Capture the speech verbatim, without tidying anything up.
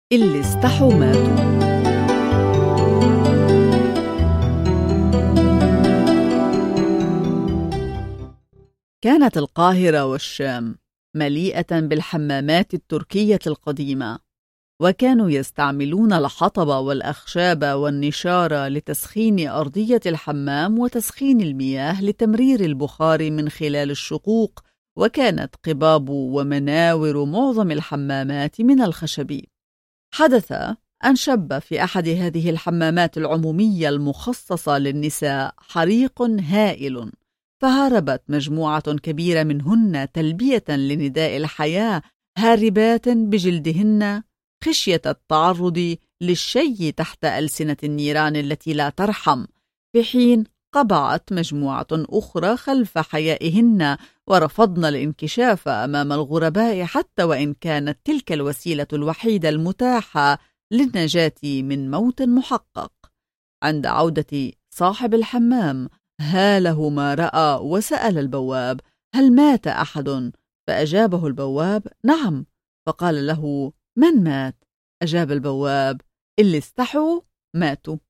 اللي استحوا ماتوا. كانت القاهرة والشام مليئة بالحمامات التركية القديمة، وكانوا يستعملون الحطب والأخشاب والنشار لتسخين أرضية الحمام وتسخين المياه لتمرير البخار من خلال الشقوق، وكانت قباب ومناور معظم الحمامات من الخشب. حدث أن شب في أحد هذه الحمامات العمومية المخصصة للنساء حريق هائل، فهربت مجموعة كبيرة منهن تلبية لنداء الحياة، هاربات بجلدهن خشية التعرض للشي تحت ألسنة النيران التي لا ترحم، في حين قبعت مجموعة أخرى خلف حيائهن ورفضن الانكشاف أمام الغرباء، حتى وإن كانت تلك الوسيلة الوحيدة المتاحة للنجاة من موت محقق. عند عودة صاحب الحمام هاله ما رأى وسأل البواب: هل مات أحد؟ فأجابه البواب: نعم. فقال له: من مات؟ أجاب البواب: اللي استحوا ماتوا.